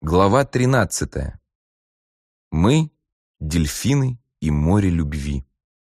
Глава 13. Мы, дельфины и море любви.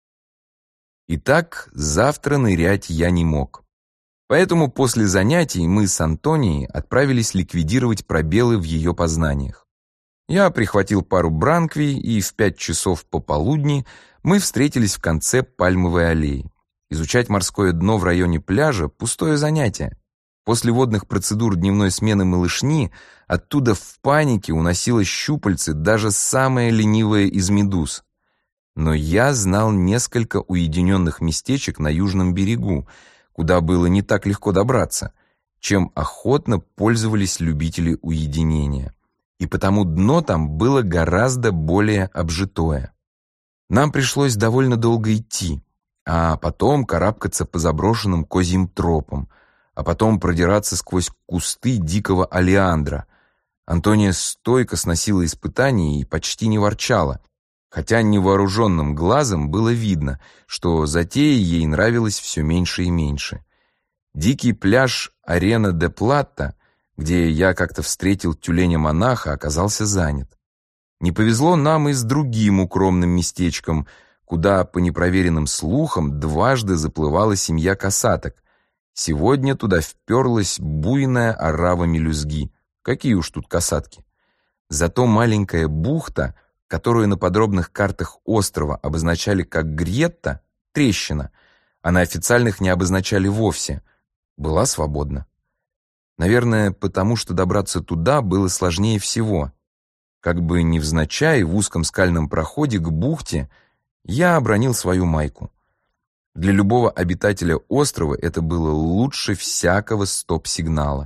Итак, завтра нырять я не мог. Поэтому после занятий мы с Антонией отправились ликвидировать пробелы в ее познаниях. Я прихватил пару бранквий, и в 5 часов пополудни мы встретились в конце Пальмовой аллеи. Изучать морское дно в районе пляжа – пустое занятие. После водных процедур дневной смены малышни оттуда в панике уносило щупальцы даже самая ленивая из медуз. Но я знал несколько уединенных местечек на южном берегу, куда было не так легко добраться, чем охотно пользовались любители уединения. И потому дно там было гораздо более обжитое. Нам пришлось довольно долго идти, а потом карабкаться по заброшенным козьим тропам, а потом продираться сквозь кусты дикого олеандра. Антония стойко сносила испытания и почти не ворчала, хотя невооруженным глазом было видно, что затея ей нравилась все меньше и меньше. Дикий пляж Арена де Плата, где я как-то встретил тюленя-монаха, оказался занят. Не повезло нам и с другим укромным местечком, куда, по непроверенным слухам, дважды заплывала семья касаток. Сегодня туда вперлась буйная орава мелюзги. Какие уж тут касатки. Зато маленькая бухта, которую на подробных картах острова обозначали как Гретта, трещина, а на официальных не обозначали вовсе, была свободна. Наверное, потому что добраться туда было сложнее всего. Как бы невзначай в узком скальном проходе к бухте я обронил свою майку. Для любого обитателя острова это было лучше всякого стоп-сигнала.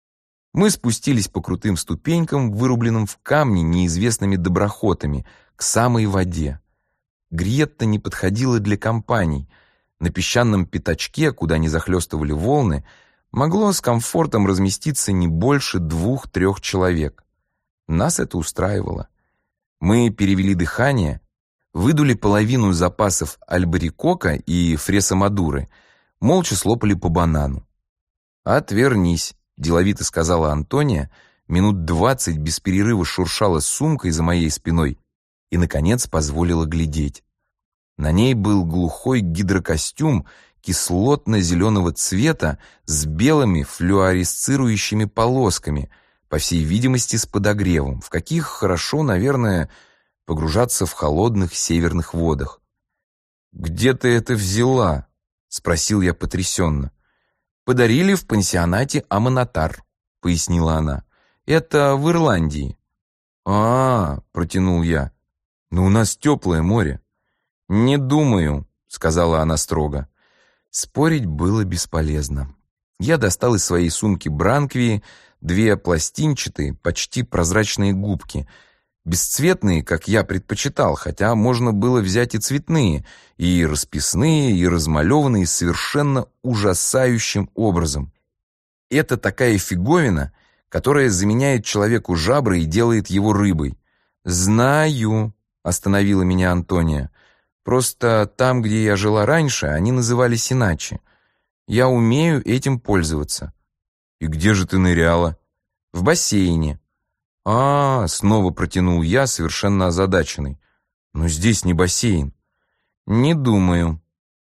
Мы спустились по крутым ступенькам, вырубленным в камне неизвестными доброхотами, к самой воде. Гретта не подходила для компаний. На песчаном пятачке, куда не захлестывали волны, могло с комфортом разместиться не больше 2-3 человек. Нас это устраивало. Мы перевели дыхание, выдули половину запасов альбарикока и фресомадуры, молча слопали по банану. «Отвернись», — деловито сказала Антония, минут 20 без перерыва шуршала сумкой за моей спиной и, наконец, позволила глядеть. На ней был глухой гидрокостюм кислотно-зеленого цвета с белыми флуоресцирующими полосками, по всей видимости, с подогревом, в каких хорошо, наверное, погружаться в холодных северных водах. «Где ты это взяла?» — спросил я потрясенно. «Подарили в пансионате Аманатар», — пояснила она. «Это в Ирландии». Протянул я. «Но у нас теплое море». «Не думаю», — сказала она строго. Спорить было бесполезно. Я достал из своей сумки бранквии 2 пластинчатые, почти прозрачные губки, бесцветные, как я предпочитал, хотя можно было взять и цветные, и расписные, и размалеванные совершенно ужасающим образом. Это такая фиговина, которая заменяет человеку жабры и делает его рыбой. «Знаю», — остановила меня Антония. «Просто там, где я жила раньше, они назывались иначе. Я умею этим пользоваться». «И где же ты ныряла?» «В бассейне». Снова протянул я, совершенно озадаченный. «Но здесь не бассейн». «Не думаю».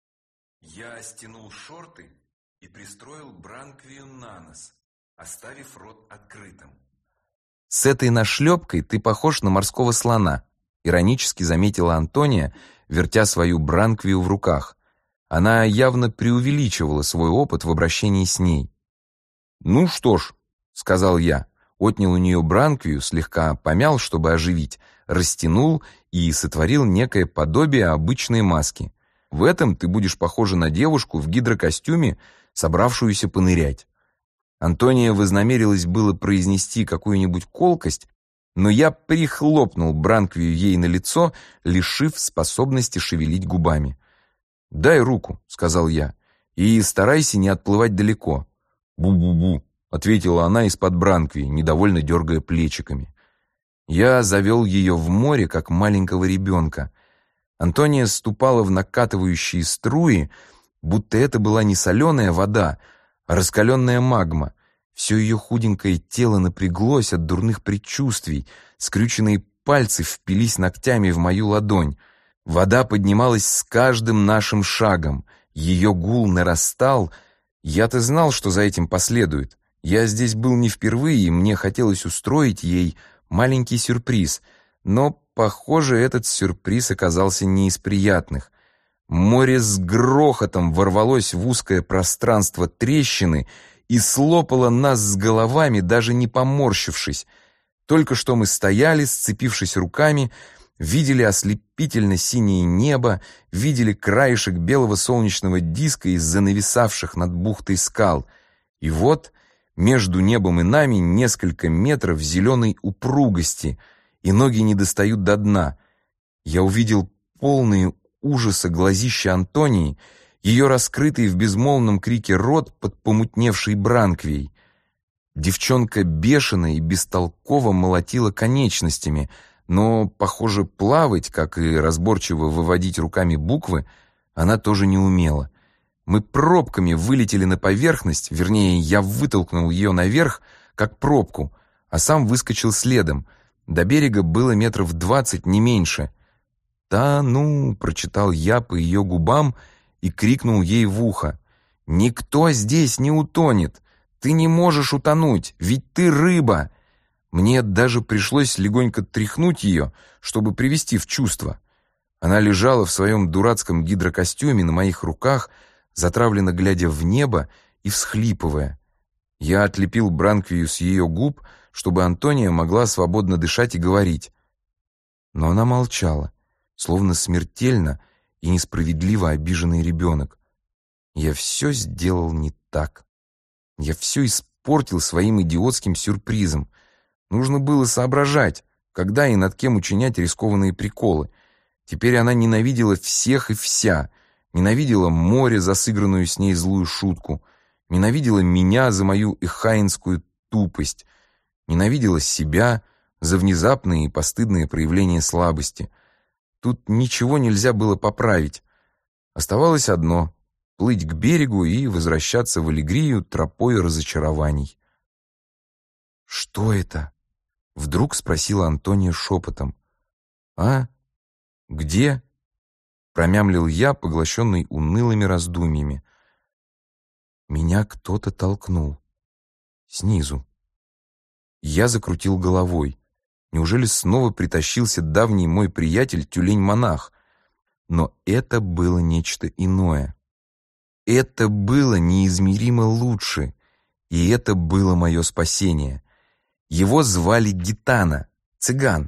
Я стянул шорты и пристроил бранквию на нос, оставив рот открытым. «С этой нашлепкой ты похож на морского слона», иронически заметила Антония, вертя свою бранквию в руках. Она явно преувеличивала свой опыт в обращении с ней. «Ну что ж», — сказал я, отнял у нее бранквию, слегка помял, чтобы оживить, растянул и сотворил некое подобие обычной маски. «В этом ты будешь похожа на девушку в гидрокостюме, собравшуюся понырять». Антония вознамерилась было произнести какую-нибудь колкость, но я прихлопнул бранквию ей на лицо, лишив способности шевелить губами. «Дай руку», — сказал я, — «и старайся не отплывать далеко». «Бу-бу-бу», — ответила она из-под бранквии, недовольно дергая плечиками. Я завел ее в море, как маленького ребенка. Антония ступала в накатывающие струи, будто это была не соленая вода, а раскаленная магма, Все ее худенькое тело напряглось от дурных предчувствий, скрюченные пальцы впились ногтями в мою ладонь. Вода поднималась с каждым нашим шагом, ее гул нарастал. Я-то знал, что за этим последует. Я здесь был не впервые, и мне хотелось устроить ей маленький сюрприз, но, похоже, этот сюрприз оказался не из приятных. Море с грохотом ворвалось в узкое пространство трещины и слопало нас с головами, даже не поморщившись. Только что мы стояли, сцепившись руками, видели ослепительно синее небо, видели краешек белого солнечного диска из-за нависавших над бухтой скал. И вот между небом и нами несколько метров зеленой упругости, и ноги не достают до дна. Я увидел полные ужаса глазища Антонии, ее раскрытый в безмолвном крике рот под помутневшей бранквией. Девчонка бешено и бестолково молотила конечностями, но, похоже, плавать, как и разборчиво выводить руками буквы, она тоже не умела. Мы пробками вылетели на поверхность, вернее, я вытолкнул ее наверх, как пробку, а сам выскочил следом. До берега было метров 20, не меньше. «Да ну!» — прочитал я по ее губам и крикнул ей в ухо. «Никто здесь не утонет! Ты не можешь утонуть, ведь ты рыба!» Мне даже пришлось легонько тряхнуть ее, чтобы привести в чувство. Она лежала в своем дурацком гидрокостюме на моих руках, затравленно глядя в небо и всхлипывая. Я отлепил бранквию с ее губ, чтобы Антония могла свободно дышать и говорить. Но она молчала, словно смертельно и несправедливо обиженный ребенок. Я все сделал не так. Я все испортил своим идиотским сюрпризом. Нужно было соображать, когда и над кем учинять рискованные приколы. Теперь она ненавидела всех и вся. Ненавидела море за сыгранную с ней злую шутку. Ненавидела меня за мою эхаинскую тупость. Ненавидела себя за внезапные и постыдные проявления слабости. Тут ничего нельзя было поправить. Оставалось одно — плыть к берегу и возвращаться в Алегрию тропой разочарований. «Что это?» — вдруг спросила Антония шепотом. «А? Где?» — промямлил я, поглощенный унылыми раздумьями. Меня кто-то толкнул. Снизу. Я закрутил головой. Неужели снова притащился давний мой приятель тюлень-монах? Но это было нечто иное. Это было неизмеримо лучше, и это было мое спасение. Его звали Гитана, цыган.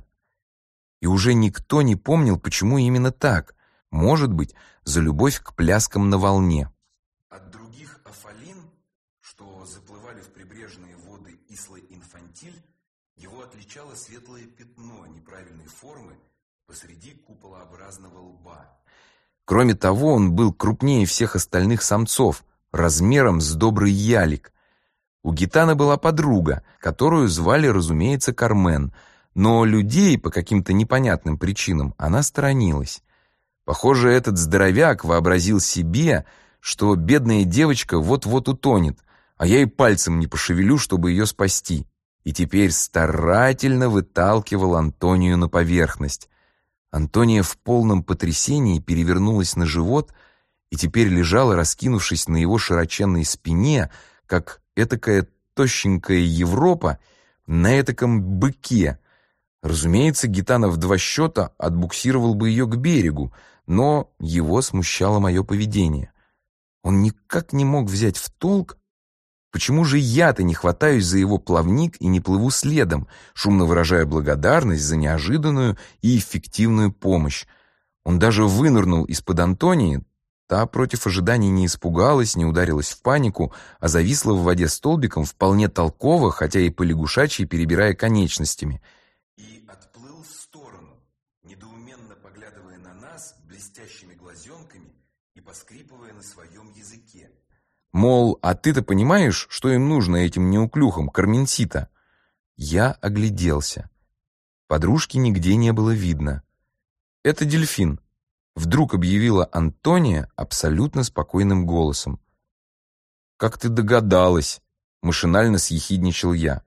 И уже никто не помнил, почему именно так. Может быть, за любовь к пляскам на волне. От других афалин, что заплывали в прибрежные воды Исла-Инфантиль, его отличало светлое пятно неправильной формы посреди куполообразного лба. Кроме того, он был крупнее всех остальных самцов, размером с добрый ялик. У Гитана была подруга, которую звали, разумеется, Кармен, но людей по каким-то непонятным причинам она сторонилась. Похоже, этот здоровяк вообразил себе, что бедная девочка вот-вот утонет, а я и пальцем не пошевелю, чтобы ее спасти, и теперь старательно выталкивал Антонию на поверхность. Антония в полном потрясении перевернулась на живот и теперь лежала, раскинувшись на его широченной спине, как этакая тощенькая Европа на этаком быке. Разумеется, Гитана в 2 счета отбуксировал бы ее к берегу, но его смущало мое поведение. Он никак не мог взять в толк, почему же я-то не хватаюсь за его плавник и не плыву следом, шумно выражая благодарность за неожиданную и эффективную помощь. Он даже вынырнул из-под Антонии. Та против ожиданий не испугалась, не ударилась в панику, а зависла в воде столбиком вполне толково, хотя и полягушачьи, перебирая конечностями. И отплыл в сторону, недоуменно поглядывая на нас блестящими глазенками и поскрипывая на своем языке. Мол, а ты-то понимаешь, что им нужно этим неуклюхам, карменсита? Я огляделся. Подружки нигде не было видно. «Это дельфин», — вдруг объявила Антония абсолютно спокойным голосом. «Как ты догадалась?» машинально съехидничал я.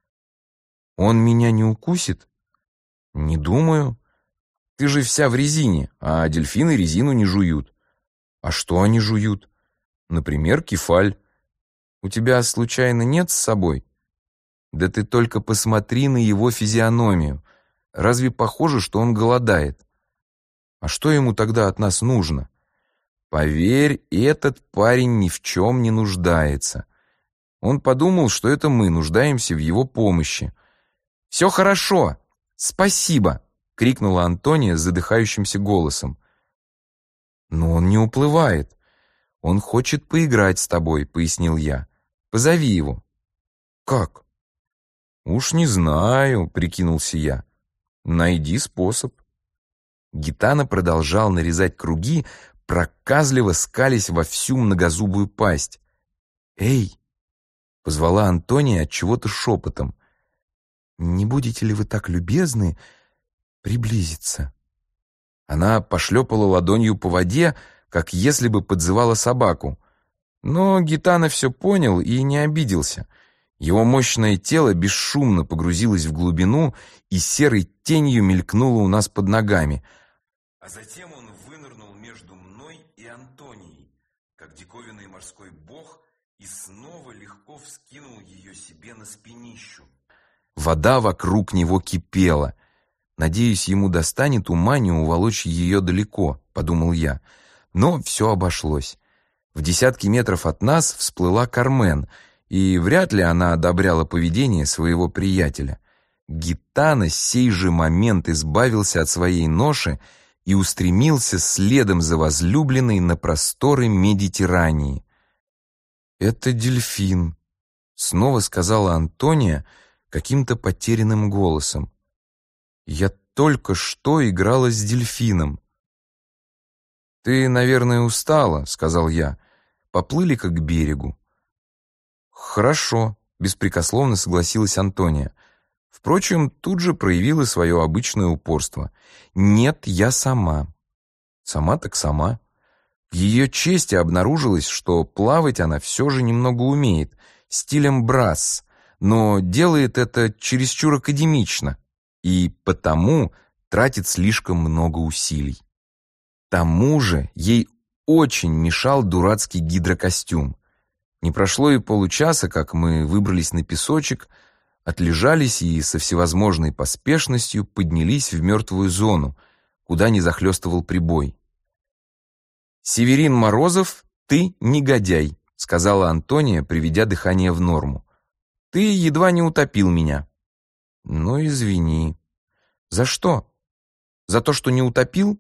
«Он меня не укусит?» «Не думаю. Ты же вся в резине, а дельфины резину не жуют». «А что они жуют?» «Например, кефаль. У тебя случайно нет с собой?» «Да ты только посмотри на его физиономию. Разве похоже, что он голодает? А что ему тогда от нас нужно? Поверь, этот парень ни в чем не нуждается. Он подумал, что это мы нуждаемся в его помощи. «Все хорошо! Спасибо!» — крикнула Антония задыхающимся голосом. «Но он не уплывает. Он хочет поиграть с тобой», — пояснил я. «Позови его». «Как?» «Уж не знаю», — прикинулся я. «Найди способ». Гитана продолжал нарезать круги, проказливо скались во всю многозубую пасть. «Эй!» — позвала Антония отчего-то шепотом. «Не будете ли вы так любезны приблизиться?» Она пошлепала ладонью по воде, как если бы подзывала собаку. Но Гитана все понял и не обиделся. Его мощное тело бесшумно погрузилось в глубину и серой тенью мелькнуло у нас под ногами. А затем он вынырнул между мной и Антонией, как диковинный морской бог, и снова легко вскинул ее себе на спинищу. Вода вокруг него кипела. «Надеюсь, ему достанет ума не уволочь ее далеко», — подумал я. Но все обошлось. В десятки метров от нас всплыла Кармен, и вряд ли она одобряла поведение своего приятеля. Гитана в сей же момент избавился от своей ноши и устремился следом за возлюбленной на просторы Медитерании. «Это дельфин», — снова сказала Антония каким-то потерянным голосом. «Я только что играла с дельфином». «Ты, наверное, устала», — сказал я. «Поплыли-ка к берегу». «Хорошо», — беспрекословно согласилась Антония. Впрочем, тут же проявила свое обычное упорство. «Нет, я сама». Сама так сама. В ее чести обнаружилось, что плавать она все же немного умеет, стилем брасс, но делает это чересчур академично и потому тратит слишком много усилий. К тому же ей очень мешал дурацкий гидрокостюм. Не прошло и получаса, как мы выбрались на песочек, отлежались и со всевозможной поспешностью поднялись в мертвую зону, куда не захлестывал прибой. «Северин Морозов, ты негодяй», — сказала Антония, приведя дыхание в норму. «Ты едва не утопил меня». «Ну, извини». «За что? За то, что не утопил?»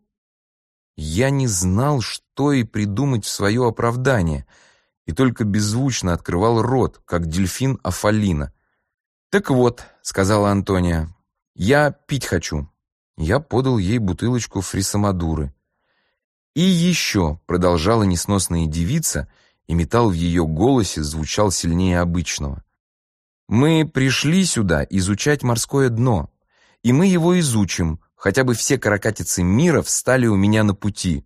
Я не знал, что и придумать в свое оправдание, и только беззвучно открывал рот, как дельфин Афалина. «Так вот», — сказала Антония, — «я пить хочу». Я подал ей бутылочку фрисамадуры. «И еще», — продолжала несносная девица, и металл в ее голосе звучал сильнее обычного. «Мы пришли сюда изучать морское дно, и мы его изучим, хотя бы все каракатицы мира встали у меня на пути».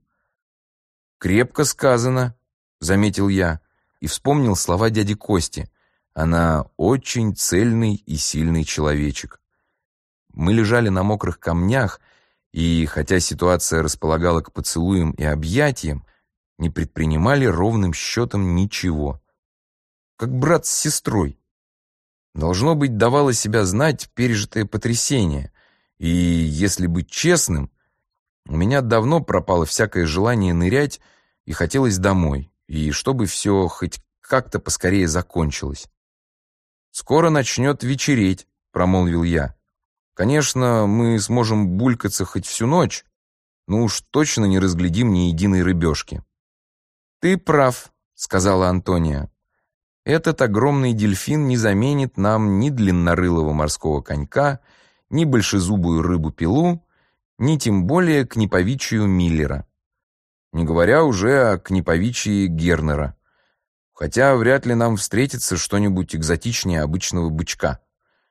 «Крепко сказано», — заметил я, и вспомнил слова дяди Кости. «Она очень цельный и сильный человечек». Мы лежали на мокрых камнях, и, хотя ситуация располагала к поцелуям и объятиям, не предпринимали ровным счетом ничего. Как брат с сестрой. Должно быть, давало себя знать пережитое потрясение, и, если быть честным, у меня давно пропало всякое желание нырять, и хотелось домой, и чтобы все хоть как-то поскорее закончилось. «Скоро начнет вечереть», — промолвил я. «Конечно, мы сможем булькаться хоть всю ночь, но уж точно не разглядим ни единой рыбешки». «Ты прав», — сказала Антония. «Этот огромный дельфин не заменит нам ни длиннорылого морского конька, ни большезубую рыбу-пилу, ни тем более книповичию Миллера. Не говоря уже о книповичии Гернера. Хотя вряд ли нам встретится что-нибудь экзотичнее обычного бычка.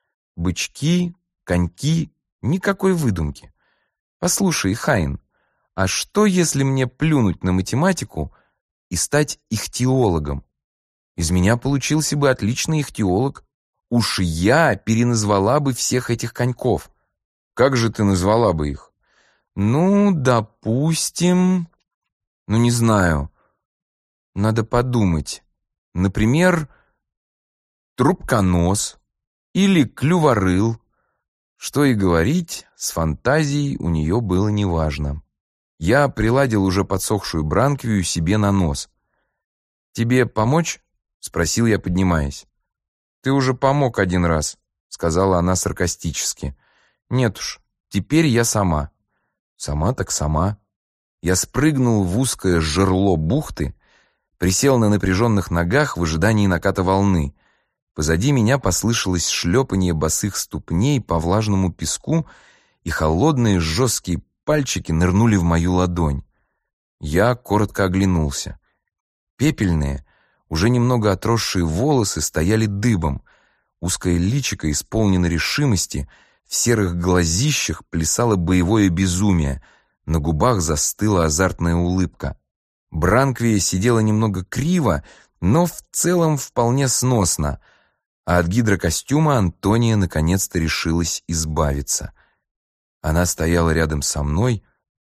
Бычки, коньки, никакой выдумки. Послушай, Хайн, а что, если мне плюнуть на математику и стать ихтиологом? Из меня получился бы отличный ихтиолог. Уж я переназвала бы всех этих коньков. Как же ты назвала бы их? Ну, допустим... Ну, не знаю. Надо подумать. Например, трубконос или клюворыл. Что и говорить, с фантазией у нее было неважно. Я приладил уже подсохшую бранквию себе на нос. «Тебе помочь?» — спросил я, поднимаясь. «Ты уже помог один раз», — сказала она саркастически. «Нет уж, теперь я сама». «Сама так сама». Я спрыгнул в узкое жерло бухты, присел на напряженных ногах в ожидании наката волны. Позади меня послышалось шлепанье босых ступней по влажному песку, и холодные жесткие пальчики нырнули в мою ладонь. Я коротко оглянулся. Пепельные, уже немного отросшие волосы стояли дыбом. Узкое личико исполнено решимости, в серых глазищах плясало боевое безумие, на губах застыла азартная улыбка. Бранквия сидела немного криво, но в целом вполне сносно, а от гидрокостюма Антония наконец-то решилась избавиться. Она стояла рядом со мной,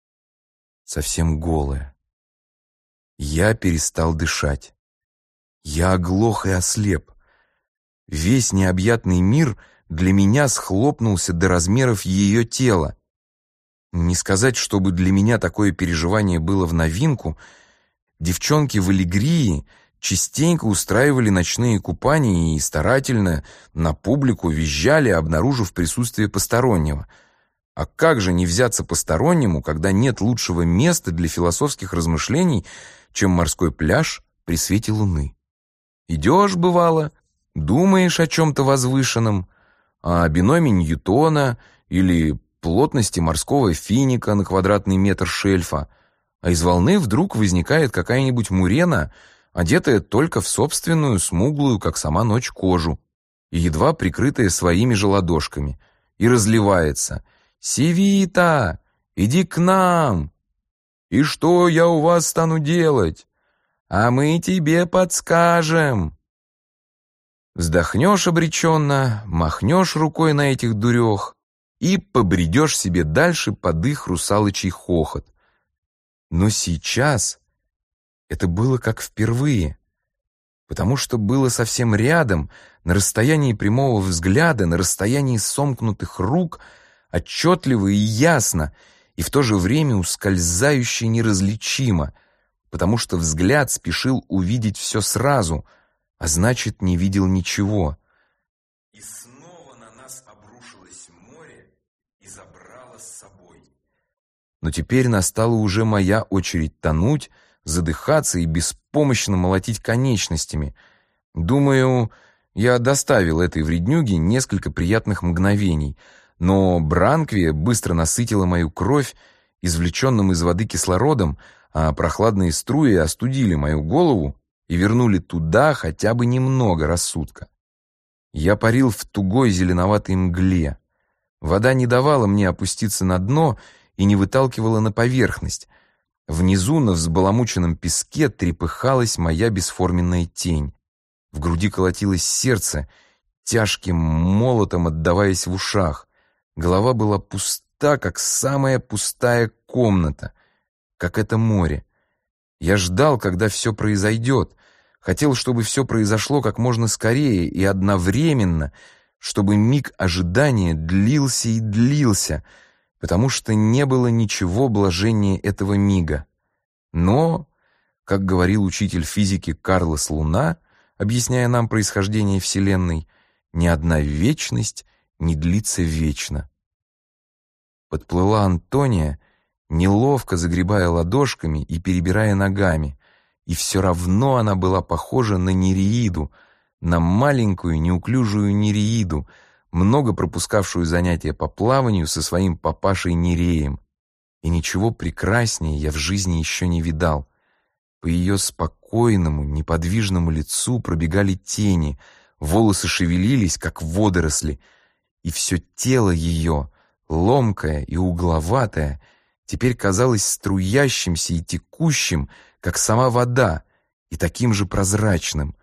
совсем голая. Я перестал дышать. Я оглох и ослеп. Весь необъятный мир для меня схлопнулся до размеров ее тела. Не сказать, чтобы для меня такое переживание было в новинку. Девчонки в Алегрии частенько устраивали ночные купания и старательно на публику визжали, обнаружив присутствие постороннего. А как же не взяться постороннему, когда нет лучшего места для философских размышлений, чем морской пляж при свете луны? Идешь, бывало, думаешь о чем-то возвышенном, о биноме Ньютона или плотности морского финика на квадратный метр шельфа, а из волны вдруг возникает какая-нибудь мурена, одетая только в собственную смуглую, как сама ночь, кожу, и едва прикрытая своими же ладошками, и разливается: «Севита, иди к нам!» «И что я у вас стану делать?» «А мы тебе подскажем!» Вздохнешь обреченно, махнешь рукой на этих дурех и побредешь себе дальше под их русалочий хохот. Но сейчас это было как впервые, потому что было совсем рядом, на расстоянии прямого взгляда, на расстоянии сомкнутых рук, отчетливо и ясно, и в то же время ускользающе неразличимо, потому что взгляд спешил увидеть все сразу, а значит, не видел ничего. И снова на нас обрушилось море и забрало с собой. Но теперь настала уже моя очередь тонуть, задыхаться и беспомощно молотить конечностями. Думаю, я доставил этой вреднюге несколько приятных мгновений, но бранквия быстро насытила мою кровь извлеченным из воды кислородом, а прохладные струи остудили мою голову и вернули туда хотя бы немного рассудка. Я парил в тугой зеленоватой мгле. Вода не давала мне опуститься на дно и не выталкивала на поверхность. Внизу на взбаламученном песке трепыхалась моя бесформенная тень. В груди колотилось сердце, тяжким молотом отдаваясь в ушах. Голова была пуста, как самая пустая комната, как это море. Я ждал, когда все произойдет. Хотел, чтобы все произошло как можно скорее и одновременно, чтобы миг ожидания длился и длился, потому что не было ничего блаженнее этого мига. Но, как говорил учитель физики Карлос Луна, объясняя нам происхождение Вселенной, ни одна вечность не длится вечно. Подплыла Антония, неловко загребая ладошками и перебирая ногами, и все равно она была похожа на нереиду, на маленькую неуклюжую нереиду, много пропускавшую занятия по плаванию со своим папашей Нереем. И ничего прекраснее я в жизни еще не видал. По ее спокойному, неподвижному лицу пробегали тени, волосы шевелились, как водоросли, и все тело ее, ломкое и угловатое, теперь казалось струящимся и текущим, как сама вода, и таким же прозрачным.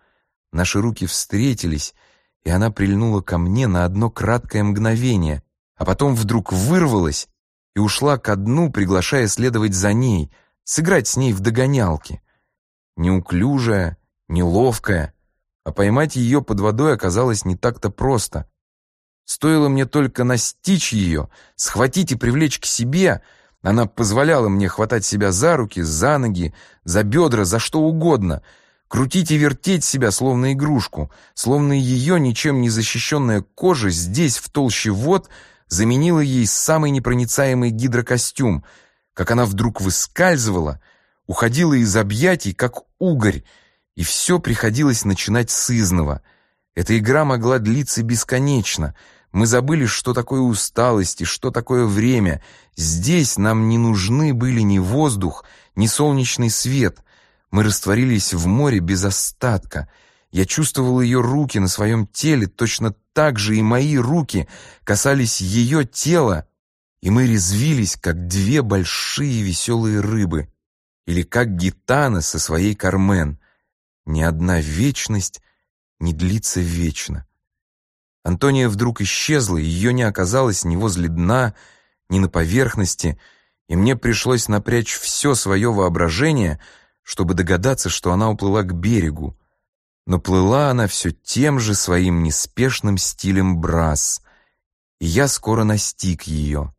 Наши руки встретились, и она прильнула ко мне на одно краткое мгновение, а потом вдруг вырвалась и ушла ко дну, приглашая следовать за ней, сыграть с ней в догонялки. Неуклюжая, неловкая, а поймать ее под водой оказалось не так-то просто. Стоило мне только настичь ее, схватить и привлечь к себе, она позволяла мне хватать себя за руки, за ноги, за бедра, за что угодно, крутить и вертеть себя, словно игрушку, словно ее ничем не защищенная кожа здесь, в толще вод, заменила ей самый непроницаемый гидрокостюм, как она вдруг выскальзывала, уходила из объятий, как угорь, и все приходилось начинать сызново. Эта игра могла длиться бесконечно. Мы забыли, что такое усталость и что такое время. Здесь нам не нужны были ни воздух, ни солнечный свет. Мы растворились в море без остатка. Я чувствовал ее руки на своем теле, точно так же и мои руки касались ее тела, и мы резвились, как две большие веселые рыбы, или как гитана со своей Кармен. Ни одна вечность не длится вечно. Антония вдруг исчезла, ее не оказалось ни возле дна, ни на поверхности, и мне пришлось напрячь все свое воображение, чтобы догадаться, что она уплыла к берегу. Но плыла она все тем же своим неспешным стилем брас, и я скоро настиг ее.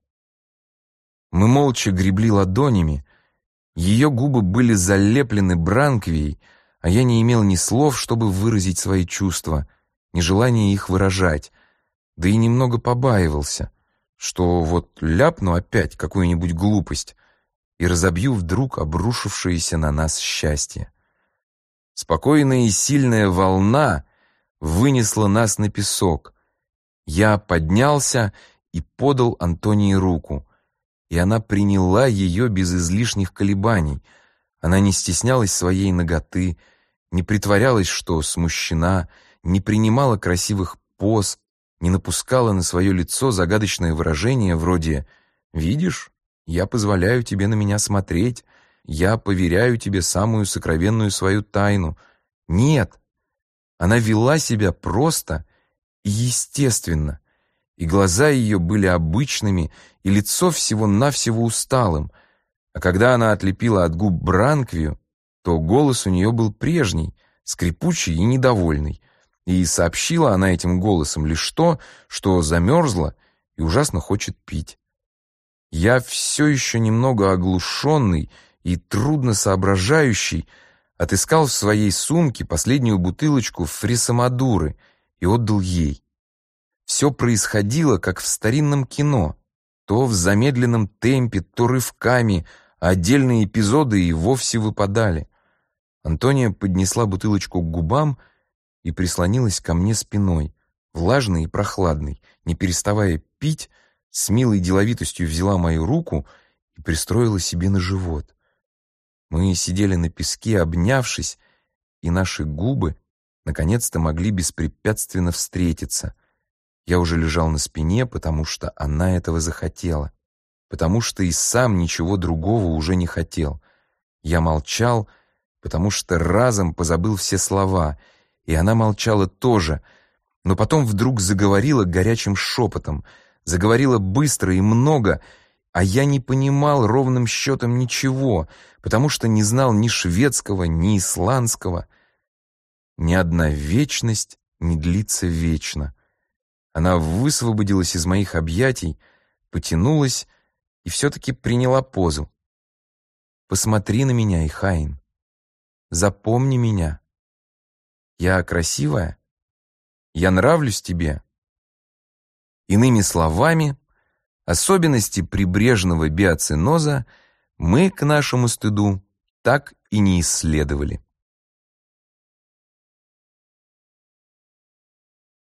Мы молча гребли ладонями, ее губы были залеплены бранквией, а я не имел ни слов, чтобы выразить свои чувства, ни желания их выражать, да и немного побаивался, что вот ляпну опять какую-нибудь глупость и разобью вдруг обрушившееся на нас счастье. Спокойная и сильная волна вынесла нас на песок. Я поднялся и подал Антонии руку, и она приняла ее без излишних колебаний. Она не стеснялась своей наготы, не притворялась, что смущена, не принимала красивых поз, не напускала на свое лицо загадочное выражение вроде «Видишь, я позволяю тебе на меня смотреть, я поверяю тебе самую сокровенную свою тайну». Нет, она вела себя просто и естественно, и глаза ее были обычными, и лицо всего-навсего усталым, а когда она отлепила от губ бранквию, то голос у нее был прежний, скрипучий и недовольный, и сообщила она этим голосом лишь то, что замерзла и ужасно хочет пить. Я все еще немного оглушенный и трудно соображающий отыскал в своей сумке последнюю бутылочку фрисомадуры и отдал ей. Все происходило, как в старинном кино, то в замедленном темпе, то рывками, а отдельные эпизоды и вовсе выпадали. Антония поднесла бутылочку к губам и прислонилась ко мне спиной, влажной и прохладной, не переставая пить, с милой деловитостью взяла мою руку и пристроила себе на живот. Мы сидели на песке, обнявшись, и наши губы наконец-то могли беспрепятственно встретиться. Я уже лежал на спине, потому что она этого захотела, потому что и сам ничего другого уже не хотел. Я молчал, потому что разом позабыл все слова, и она молчала тоже, но потом вдруг заговорила горячим шепотом, заговорила быстро и много, а я не понимал ровным счетом ничего, потому что не знал ни шведского, ни исландского. Ни одна вечность не длится вечно. Она высвободилась из моих объятий, потянулась и все-таки приняла позу. «Посмотри на меня, Ихаин. Запомни меня. Я красивая? Я нравлюсь тебе?» Иными словами, особенности прибрежного биоценоза мы, к нашему стыду, так и не исследовали.